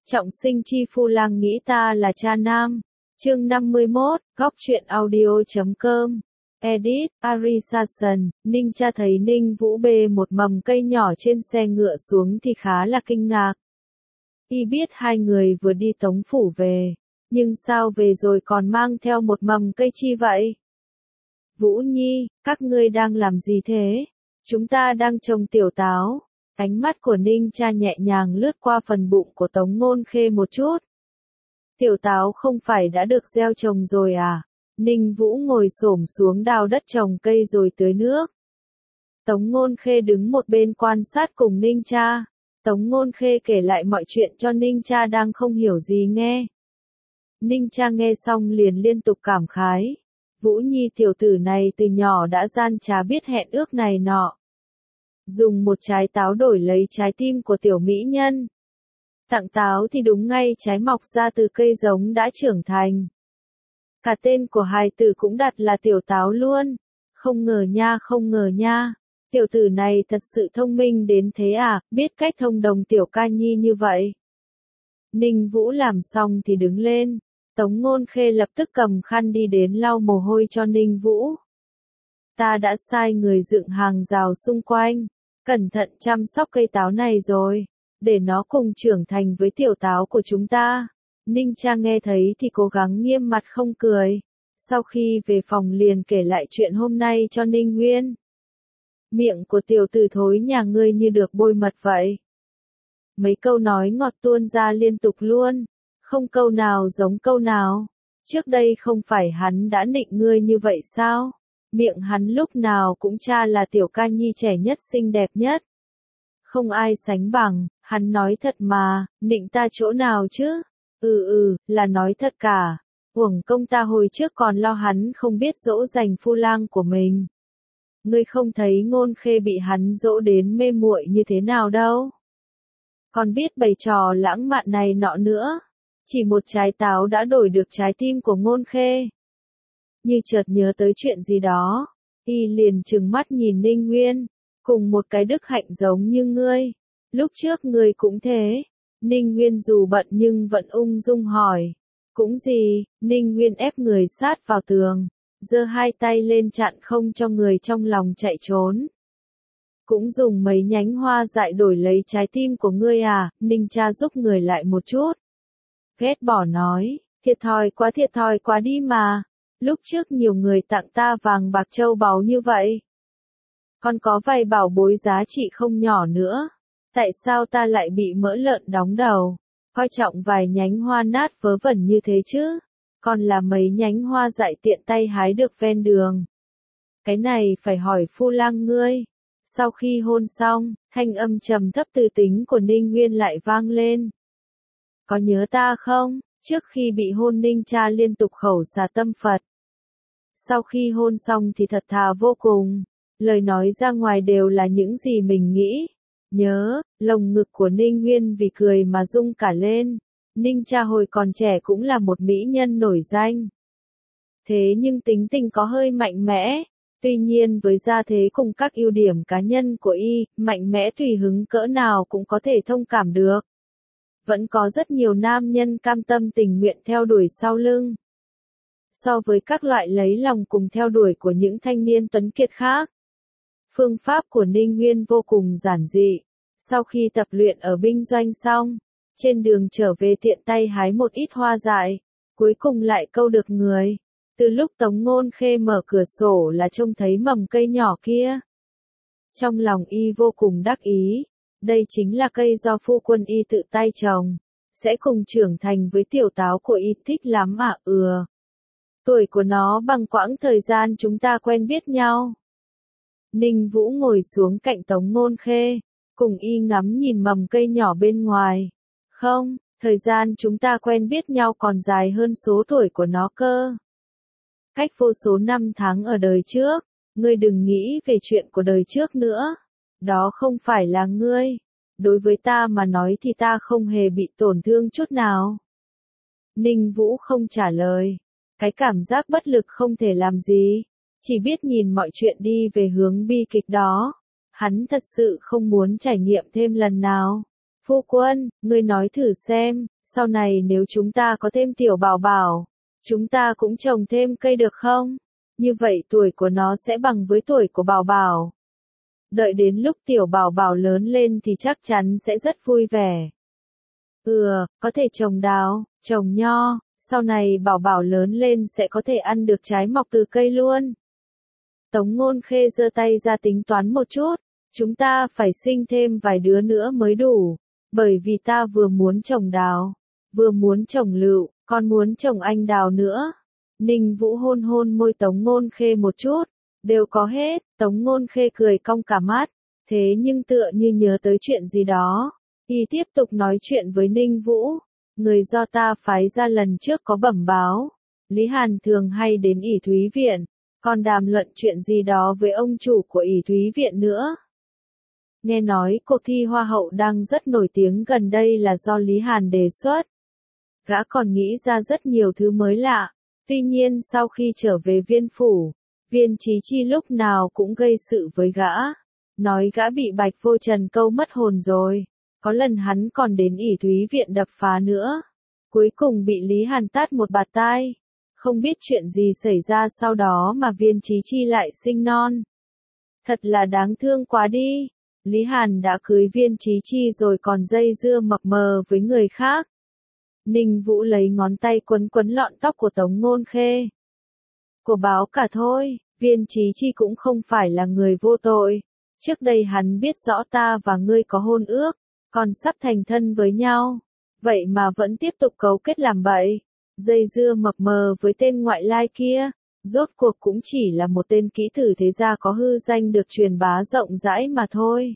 Trọng sinh chi phu lang nghĩ ta là cha nam. Chương 51, góc truyện audio.com. Edit, Arisason, Ninh cha thấy Ninh Vũ bê một mầm cây nhỏ trên xe ngựa xuống thì khá là kinh ngạc. Y biết hai người vừa đi Tống phủ về, nhưng sao về rồi còn mang theo một mầm cây chi vậy? Vũ Nhi, các ngươi đang làm gì thế? Chúng ta đang trồng tiểu táo. Ánh mắt của Ninh cha nhẹ nhàng lướt qua phần bụng của Tống Ngôn Khê một chút. Tiểu táo không phải đã được gieo trồng rồi à? Ninh Vũ ngồi xổm xuống đào đất trồng cây rồi tưới nước. Tống Ngôn Khê đứng một bên quan sát cùng Ninh cha. Tống Ngôn Khê kể lại mọi chuyện cho Ninh cha đang không hiểu gì nghe. Ninh cha nghe xong liền liên tục cảm khái. Vũ Nhi tiểu tử này từ nhỏ đã gian trá biết hẹn ước này nọ. Dùng một trái táo đổi lấy trái tim của tiểu mỹ nhân. Tặng táo thì đúng ngay trái mọc ra từ cây giống đã trưởng thành. Cả tên của hài tử cũng đặt là tiểu táo luôn. Không ngờ nha. Tiểu tử này thật sự thông minh đến thế à, biết cách thông đồng tiểu ca nhi như vậy. Ninh Vũ làm xong thì đứng lên. Tống Ngôn Khê lập tức cầm khăn đi đến lau mồ hôi cho Ninh Vũ. Ta đã sai người dựng hàng rào xung quanh. Cẩn thận chăm sóc cây táo này rồi. Để nó cùng trưởng thành với tiểu táo của chúng ta. Ninh cha nghe thấy thì cố gắng nghiêm mặt không cười. Sau khi về phòng liền kể lại chuyện hôm nay cho Ninh Nguyên. Miệng của tiểu tử thối nhà ngươi như được bôi mật vậy. Mấy câu nói ngọt tuôn ra liên tục luôn. Không câu nào giống câu nào. Trước đây không phải hắn đã nịnh ngươi như vậy sao? Miệng hắn lúc nào cũng cha là tiểu ca nhi trẻ nhất xinh đẹp nhất. Không ai sánh bằng, hắn nói thật mà, nịnh ta chỗ nào chứ? Là nói thật cả. Uổng công ta hồi trước còn lo hắn không biết dỗ dành phu lang của mình. Ngươi không thấy Ngôn Khê bị hắn dỗ đến mê muội như thế nào đâu. Còn biết bày trò lãng mạn này nọ nữa. Chỉ một trái táo đã đổi được trái tim của Ngôn Khê. Như chợt nhớ tới chuyện gì đó, y liền trừng mắt nhìn Ninh Nguyên, cùng một cái đức hạnh giống như ngươi. Lúc trước ngươi cũng thế. Ninh Nguyên dù bận nhưng vẫn ung dung hỏi. Cũng gì? Ninh Nguyên ép người sát vào tường, giơ hai tay lên chặn không cho người trong lòng chạy trốn. Cũng dùng mấy nhánh hoa dại đổi lấy trái tim của ngươi à? Ninh cha giúp người lại một chút. Ghét bỏ nói, thiệt thòi quá đi mà. Lúc trước nhiều người tặng ta vàng bạc châu báu như vậy. Còn có vài bảo bối giá trị không nhỏ nữa. Tại sao ta lại bị mỡ lợn đóng đầu? Coi trọng vài nhánh hoa nát vớ vẩn như thế chứ? Còn là mấy nhánh hoa dại tiện tay hái được ven đường. Cái này phải hỏi phu lang ngươi. Sau khi hôn xong, thanh âm trầm thấp từ tính của Ninh Nguyên lại vang lên. Có nhớ ta không? Trước khi bị hôn Ninh cha liên tục khẩu xà tâm Phật. Sau khi hôn xong thì thật thà vô cùng. Lời nói ra ngoài đều là những gì mình nghĩ. Nhớ, lồng ngực của Ninh Nguyên vì cười mà rung cả lên. Ninh cha hồi còn trẻ cũng là một mỹ nhân nổi danh. Thế nhưng tính tình có hơi mạnh mẽ. Tuy nhiên với gia thế cùng các ưu điểm cá nhân của y, mạnh mẽ tùy hứng cỡ nào cũng có thể thông cảm được. Vẫn có rất nhiều nam nhân cam tâm tình nguyện theo đuổi sau lưng. So với các loại lấy lòng cùng theo đuổi của những thanh niên tuấn kiệt khác. Phương pháp của Ninh Nguyên vô cùng giản dị. Sau khi tập luyện ở binh doanh xong, trên đường trở về tiện tay hái một ít hoa dại, cuối cùng lại câu được người. Từ lúc Tống Ngôn Khê mở cửa sổ là trông thấy mầm cây nhỏ kia. Trong lòng y vô cùng đắc ý. Đây chính là cây do phu quân y tự tay trồng. Sẽ cùng trưởng thành với tiểu táo của y, thích lắm à? Tuổi của nó bằng quãng thời gian chúng ta quen biết nhau. Ninh Vũ ngồi xuống cạnh Tống Ngôn Khê, cùng y ngắm nhìn mầm cây nhỏ bên ngoài. Không, thời gian chúng ta quen biết nhau còn dài hơn số tuổi của nó cơ. Cách vô số năm tháng ở đời trước, ngươi đừng nghĩ về chuyện của đời trước nữa. Đó không phải là ngươi. Đối với ta mà nói thì ta không hề bị tổn thương chút nào. Ninh Vũ không trả lời. Cái cảm giác bất lực không thể làm gì. Chỉ biết nhìn mọi chuyện đi về hướng bi kịch đó. Hắn thật sự không muốn trải nghiệm thêm lần nào. Phu quân, ngươi nói thử xem, sau này nếu chúng ta có thêm tiểu bảo bảo, chúng ta cũng trồng thêm cây được không? Như vậy tuổi của nó sẽ bằng với tuổi của bảo bảo. Đợi đến lúc tiểu bảo bảo lớn lên thì chắc chắn sẽ rất vui vẻ. Có thể trồng đào, trồng nho, sau này bảo bảo lớn lên sẽ có thể ăn được trái mọc từ cây luôn. Tống Ngôn Khê giơ tay ra tính toán một chút, chúng ta phải sinh thêm vài đứa nữa mới đủ, bởi vì ta vừa muốn trồng đào, vừa muốn trồng lựu, còn muốn trồng anh đào nữa. Ninh Vũ hôn hôn môi Tống Ngôn Khê một chút, đều có hết. Tống Ngôn Khê cười cong cả mắt, thế nhưng tựa như nhớ tới chuyện gì đó, y tiếp tục nói chuyện với Ninh Vũ. Người do ta phái ra lần trước có bẩm báo, Lý Hàn thường hay đến ỷ Thúy Viện, còn đàm luận chuyện gì đó với ông chủ của ỷ Thúy Viện nữa. Nghe nói cuộc thi Hoa hậu đang rất nổi tiếng gần đây là do Lý Hàn đề xuất. Gã còn nghĩ ra rất nhiều thứ mới lạ, tuy nhiên sau khi trở về Viên phủ, Viên Chí Chi lúc nào cũng gây sự với gã, nói gã bị Bạch Vô Trần câu mất hồn rồi. Có lần hắn còn đến ỷ Thúy Viện đập phá nữa. Cuối cùng bị Lý Hàn tát một bạt tai. Không biết chuyện gì xảy ra sau đó mà Viên Chí Chi lại sinh non. Thật là đáng thương quá đi. Lý Hàn đã cưới Viên Chí Chi rồi còn dây dưa mập mờ với người khác. Ninh Vũ lấy ngón tay quấn quấn lọn tóc của Tống Ngôn Khê. Của báo cả thôi, Viên Chí Chi cũng không phải là người vô tội. Trước đây hắn biết rõ ta và ngươi có hôn ước, còn sắp thành thân với nhau, vậy mà vẫn tiếp tục cấu kết làm bậy, dây dưa mập mờ với tên ngoại lai kia, rốt cuộc cũng chỉ là một tên kỹ tử thế gia có hư danh được truyền bá rộng rãi mà thôi.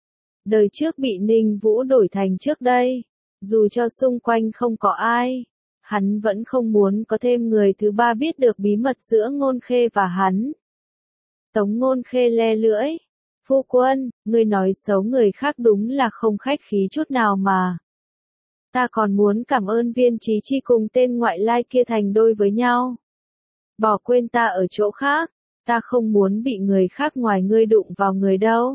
Đời trước bị Ninh Vũ đổi thành trước đây, dù cho xung quanh không có ai, hắn vẫn không muốn có thêm người thứ ba biết được bí mật giữa Ngôn Khê và hắn. Tống Ngôn Khê le lưỡi. Phu quân, ngươi nói xấu người khác đúng là không khách khí chút nào mà. Ta còn muốn cảm ơn Viên Chí Chi cùng tên ngoại lai kia thành đôi với nhau. Bỏ quên ta ở chỗ khác, ta không muốn bị người khác ngoài ngươi đụng vào người đâu.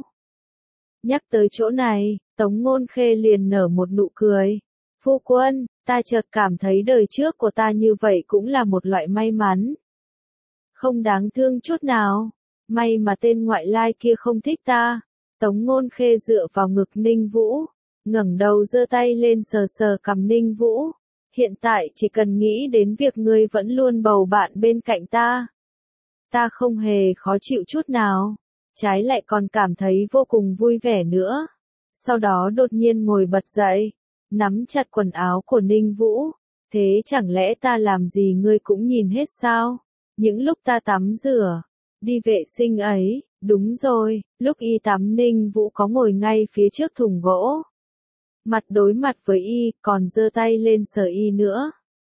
Nhắc tới chỗ này, Tống Ngôn Khê liền nở một nụ cười. Phu quân, ta chợt cảm thấy đời trước của ta như vậy cũng là một loại may mắn. Không đáng thương chút nào. May mà tên ngoại lai kia không thích ta. Tống Ngôn Khê dựa vào ngực Ninh Vũ, ngẩng đầu giơ tay lên sờ sờ cằm Ninh Vũ. Hiện tại chỉ cần nghĩ đến việc ngươi vẫn luôn bầu bạn bên cạnh ta. Ta không hề khó chịu chút nào, trái lại còn cảm thấy vô cùng vui vẻ nữa. Sau đó đột nhiên ngồi bật dậy, nắm chặt quần áo của Ninh Vũ. Thế chẳng lẽ ta làm gì ngươi cũng nhìn hết sao? Những lúc ta tắm rửa, đi vệ sinh ấy, đúng rồi, lúc y tắm Ninh Vũ có ngồi ngay phía trước thùng gỗ. Mặt đối mặt với y, còn giơ tay lên sờ y nữa.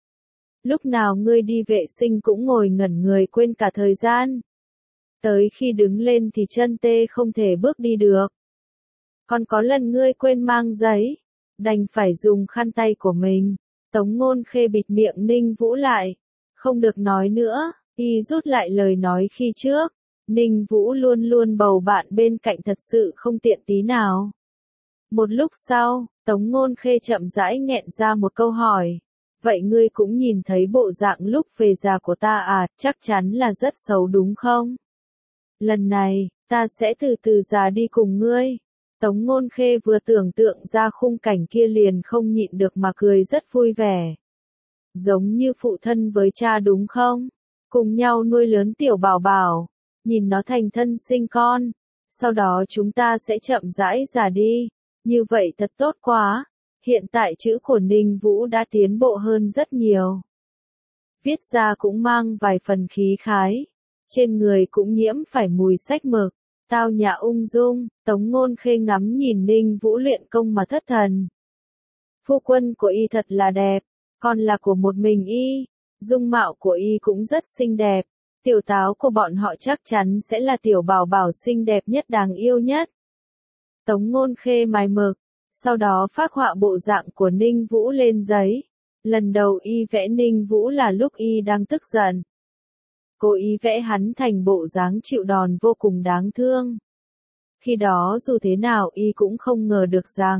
Lúc nào ngươi đi vệ sinh cũng ngồi ngẩn người quên cả thời gian. Tới khi đứng lên thì chân tê không thể bước đi được. Còn có lần ngươi quên mang giấy, đành phải dùng khăn tay của mình. Tống Ngôn Khê bịt miệng Ninh Vũ lại. Không được nói nữa. Y rút lại lời nói khi trước, Ninh Vũ luôn luôn bầu bạn bên cạnh thật sự không tiện tí nào. Một lúc sau, Tống Ngôn Khê chậm rãi nghẹn ra một câu hỏi. Vậy ngươi cũng nhìn thấy bộ dạng lúc về già của ta à, chắc chắn là rất xấu đúng không? Lần này, ta sẽ từ từ già đi cùng ngươi. Tống Ngôn Khê vừa tưởng tượng ra khung cảnh kia liền không nhịn được mà cười rất vui vẻ. Giống như phụ thân với cha đúng không? Cùng nhau nuôi lớn tiểu bảo bảo, nhìn nó thành thân sinh con, sau đó chúng ta sẽ chậm rãi già đi, như vậy thật tốt quá. Hiện tại chữ của Ninh Vũ đã tiến bộ hơn rất nhiều. Viết ra cũng mang vài phần khí khái, trên người cũng nhiễm phải mùi sách mực, tao nhã ung dung. Tống Ngôn Khê ngắm nhìn Ninh Vũ luyện công mà thất thần. Phu quân của y thật là đẹp, còn là của một mình y. Dung mạo của y cũng rất xinh đẹp, tiểu táo của bọn họ chắc chắn sẽ là tiểu bảo bảo xinh đẹp nhất đáng yêu nhất. Tống Ngôn Khê mài mực, sau đó phác họa bộ dạng của Ninh Vũ lên giấy. Lần đầu y vẽ Ninh Vũ là lúc y đang tức giận. Cô y vẽ hắn thành bộ dáng chịu đòn vô cùng đáng thương. Khi đó dù thế nào y cũng không ngờ được rằng,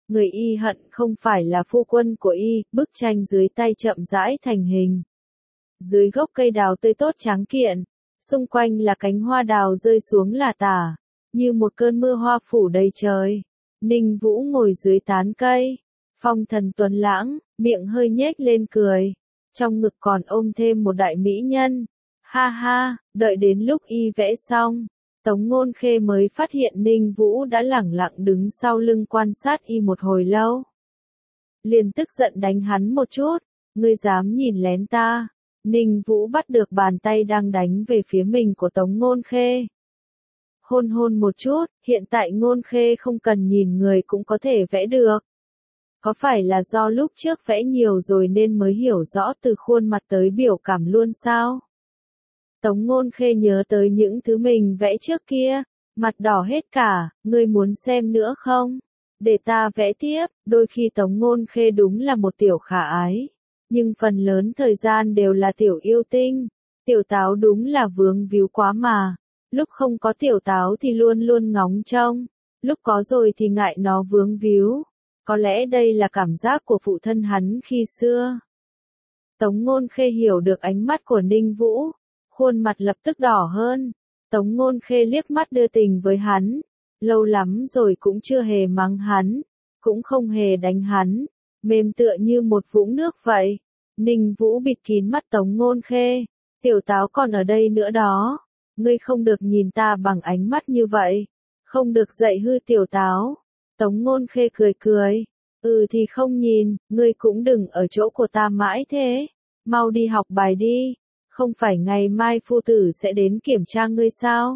Người y hận không phải là phu quân của y, bức tranh dưới tay chậm rãi thành hình. Dưới gốc cây đào tươi tốt trắng kiện, xung quanh là cánh hoa đào rơi xuống lả tả, như một cơn mưa hoa phủ đầy trời. Ninh Vũ ngồi dưới tán cây, phong thần tuấn lãng, miệng hơi nhếch lên cười, trong ngực còn ôm thêm một đại mỹ nhân. Ha ha, đợi đến lúc y vẽ xong, Tống Ngôn Khê mới phát hiện Ninh Vũ đã lẳng lặng đứng sau lưng quan sát y một hồi lâu. Liền tức giận đánh hắn một chút, ngươi dám nhìn lén ta. Ninh Vũ bắt được bàn tay đang đánh về phía mình của Tống Ngôn Khê. Hôn hôn một chút, hiện tại Ngôn Khê không cần nhìn người cũng có thể vẽ được. Có phải là do lúc trước vẽ nhiều rồi nên mới hiểu rõ từ khuôn mặt tới biểu cảm luôn sao? Tống Ngôn Khê nhớ tới những thứ mình vẽ trước kia, mặt đỏ hết cả, ngươi muốn xem nữa không? Để ta vẽ tiếp, đôi khi Tống Ngôn Khê đúng là một tiểu khả ái, nhưng phần lớn thời gian đều là tiểu yêu tinh. Tiểu táo đúng là vướng víu quá mà, lúc không có tiểu táo thì luôn luôn ngóng trông, lúc có rồi thì ngại nó vướng víu. Có lẽ đây là cảm giác của phụ thân hắn khi xưa. Tống Ngôn Khê hiểu được ánh mắt của Ninh Vũ, khuôn mặt lập tức đỏ hơn. Tống Ngôn Khê liếc mắt đưa tình với hắn, lâu lắm rồi cũng chưa hề mắng hắn, cũng không hề đánh hắn, mềm tựa như một vũng nước vậy. Ninh Vũ bịt kín mắt Tống Ngôn Khê, tiểu táo còn ở đây nữa đó, ngươi không được nhìn ta bằng ánh mắt như vậy, không được dạy hư tiểu táo. Tống Ngôn Khê cười cười, thì không nhìn, ngươi cũng đừng ở chỗ của ta mãi thế, mau đi học bài đi, không phải ngày mai phu tử sẽ đến kiểm tra ngươi sao?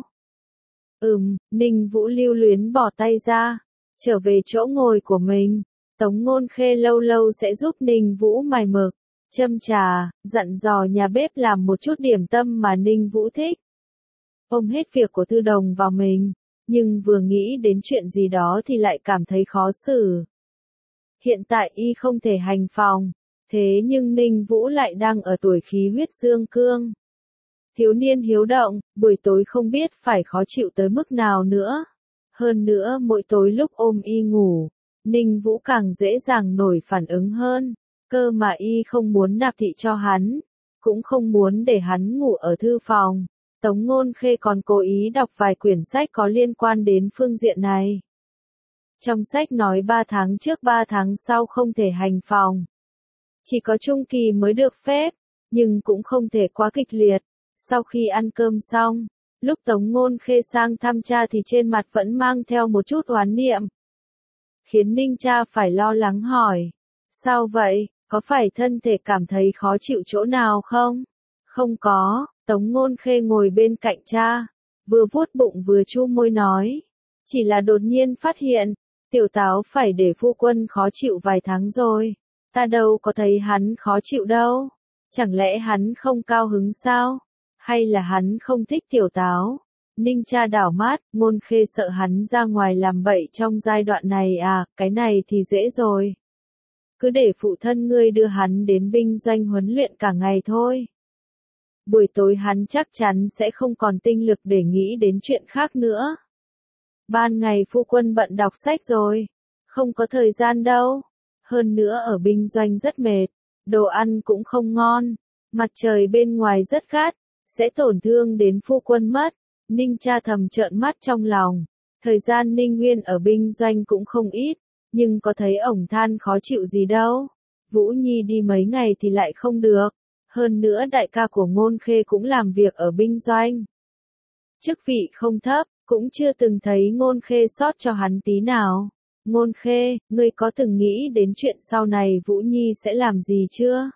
Ninh Vũ lưu luyến bỏ tay ra, trở về chỗ ngồi của mình. Tống Ngôn Khê lâu lâu sẽ giúp Ninh Vũ mài mực, châm trà, dặn dò nhà bếp làm một chút điểm tâm mà Ninh Vũ thích. Ôm hết việc của Thư Đồng vào mình, nhưng vừa nghĩ đến chuyện gì đó thì lại cảm thấy khó xử. Hiện tại y không thể hành phòng, thế nhưng Ninh Vũ lại đang ở tuổi khí huyết dương cương. Thiếu niên hiếu động, buổi tối không biết phải khó chịu tới mức nào nữa. Hơn nữa mỗi tối lúc ôm y ngủ, Ninh Vũ càng dễ dàng nổi phản ứng hơn, cơ mà y không muốn nạp thị cho hắn, cũng không muốn để hắn ngủ ở thư phòng. Tống Ngôn Khê còn cố ý đọc vài quyển sách có liên quan đến phương diện này. Trong sách nói 3 tháng trước 3 tháng sau không thể hành phòng. Chỉ có trung kỳ mới được phép, nhưng cũng không thể quá kịch liệt. Sau khi ăn cơm xong, lúc Tống Ngôn Khê sang thăm cha thì trên mặt vẫn mang theo một chút oán niệm. Khiến Ninh cha phải lo lắng hỏi. Sao vậy, có phải thân thể cảm thấy khó chịu chỗ nào không? Không có, Tống Ngôn Khê ngồi bên cạnh cha, vừa vuốt bụng vừa chu môi nói. Chỉ là đột nhiên phát hiện, tiểu táo phải để phu quân khó chịu vài tháng rồi. Ta đâu có thấy hắn khó chịu đâu. Chẳng lẽ hắn không cao hứng sao? Hay là hắn không thích tiểu táo? Ninh cha đảo mắt, Ngôn Khê sợ hắn ra ngoài làm bậy trong giai đoạn này à, cái này thì dễ rồi. Cứ để phụ thân ngươi đưa hắn đến binh doanh huấn luyện cả ngày thôi. Buổi tối hắn chắc chắn sẽ không còn tinh lực để nghĩ đến chuyện khác nữa. Ban ngày phu quân bận đọc sách rồi, không có thời gian đâu. Hơn nữa ở binh doanh rất mệt, đồ ăn cũng không ngon, mặt trời bên ngoài rất gắt, sẽ tổn thương đến phu quân mất. Ninh cha thầm trợn mắt trong lòng, thời gian Ninh Nguyên ở binh doanh cũng không ít, nhưng có thấy ổng than khó chịu gì đâu. Vũ Nhi đi mấy ngày thì lại không được, hơn nữa đại ca của Ngôn Khê cũng làm việc ở binh doanh. Chức vị không thấp, cũng chưa từng thấy Ngôn Khê sót cho hắn tí nào. Ngôn Khê, ngươi có từng nghĩ đến chuyện sau này Vũ Nhi sẽ làm gì chưa?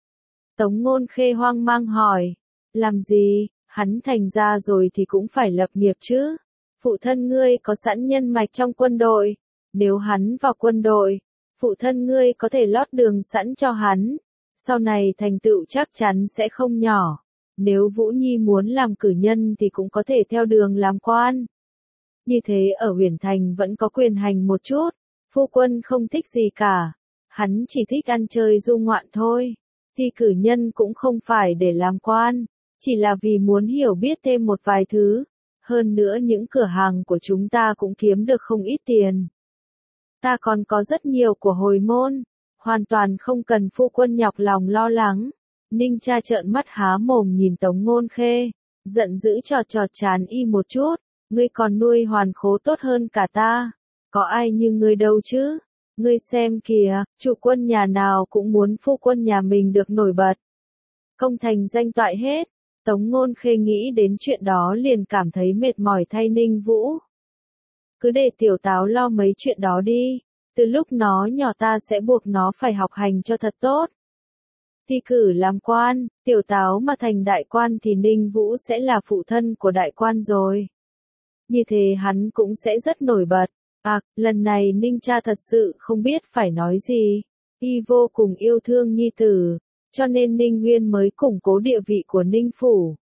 Tống Ngôn Khê hoang mang hỏi. Làm gì, hắn thành ra rồi thì cũng phải lập nghiệp chứ. Phụ thân ngươi có sẵn nhân mạch trong quân đội. Nếu hắn vào quân đội, phụ thân ngươi có thể lót đường sẵn cho hắn. Sau này thành tựu chắc chắn sẽ không nhỏ. Nếu Vũ Nhi muốn làm cử nhân thì cũng có thể theo đường làm quan. Như thế ở Huyền Thành vẫn có quyền hành một chút. Phu quân không thích gì cả. Hắn chỉ thích ăn chơi du ngoạn thôi. Thì cử nhân cũng không phải để làm quan. Chỉ là vì muốn hiểu biết thêm một vài thứ. Hơn nữa những cửa hàng của chúng ta cũng kiếm được không ít tiền. Ta còn có rất nhiều của hồi môn, hoàn toàn không cần phu quân nhọc lòng lo lắng. Ninh Cha trợn mắt há mồm nhìn Tống Ngôn Khê, giận dữ chọt chọt chán y một chút, ngươi còn nuôi hoàn khố tốt hơn cả ta, có ai như ngươi đâu chứ, ngươi xem kìa, chủ quân nhà nào cũng muốn phu quân nhà mình được nổi bật. Công thành danh toại hết, Tống Ngôn Khê nghĩ đến chuyện đó liền cảm thấy mệt mỏi thay Ninh Vũ. Cứ để tiểu táo lo mấy chuyện đó đi, từ lúc nó nhỏ ta sẽ buộc nó phải học hành cho thật tốt. Thi cử làm quan, tiểu táo mà thành đại quan thì Ninh Vũ sẽ là phụ thân của đại quan rồi. Như thế hắn cũng sẽ rất nổi bật. Lần này Ninh Cha thật sự không biết phải nói gì. Y vô cùng yêu thương nhi tử, cho nên Ninh Nguyên mới củng cố địa vị của Ninh Phủ.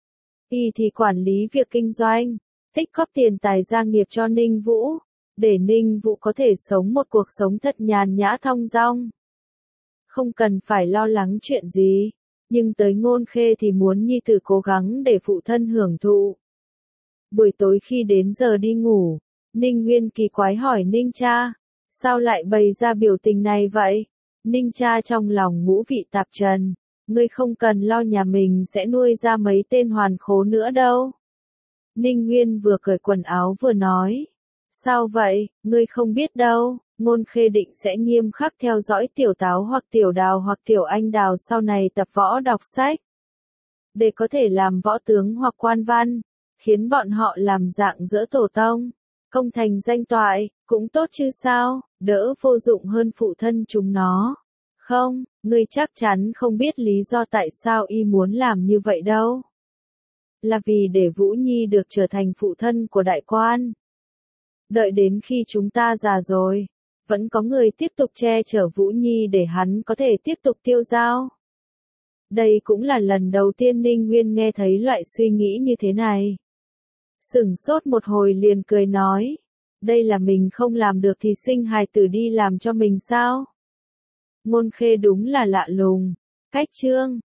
Y thì quản lý việc kinh doanh, tích góp tiền tài gia nghiệp cho Ninh Vũ, để Ninh Vũ có thể sống một cuộc sống thật nhàn nhã thong dong. Không cần phải lo lắng chuyện gì, nhưng tới Ngôn Khê thì muốn nhi tử cố gắng để phụ thân hưởng thụ. Buổi tối khi đến giờ đi ngủ, Ninh Nguyên kỳ quái hỏi Ninh Cha, sao lại bày ra biểu tình này vậy? Ninh Cha trong lòng ngũ vị tạp trần, ngươi không cần lo, nhà mình sẽ nuôi ra mấy tên hoàn khố nữa đâu. Ninh Nguyên vừa cởi quần áo vừa nói, sao vậy, ngươi không biết đâu, Ngôn Khê định sẽ nghiêm khắc theo dõi tiểu táo hoặc tiểu đào hoặc tiểu anh đào sau này tập võ đọc sách, để có thể làm võ tướng hoặc quan văn, khiến bọn họ làm dạng dỡ tổ tông, công thành danh toại, cũng tốt chứ sao, đỡ vô dụng hơn phụ thân chúng nó. Không, ngươi chắc chắn không biết lý do tại sao y muốn làm như vậy đâu. Là vì để Vũ Nhi được trở thành phụ thân của đại quan. Đợi đến khi chúng ta già rồi, vẫn có người tiếp tục che chở Vũ Nhi để hắn có thể tiếp tục tiêu dao. Đây cũng là lần đầu tiên Ninh Nguyên nghe thấy loại suy nghĩ như thế này. Sửng sốt một hồi liền cười nói, đây là mình không làm được thì sinh hài tử đi làm cho mình sao? Ngôn Khê đúng là lạ lùng. Cách chương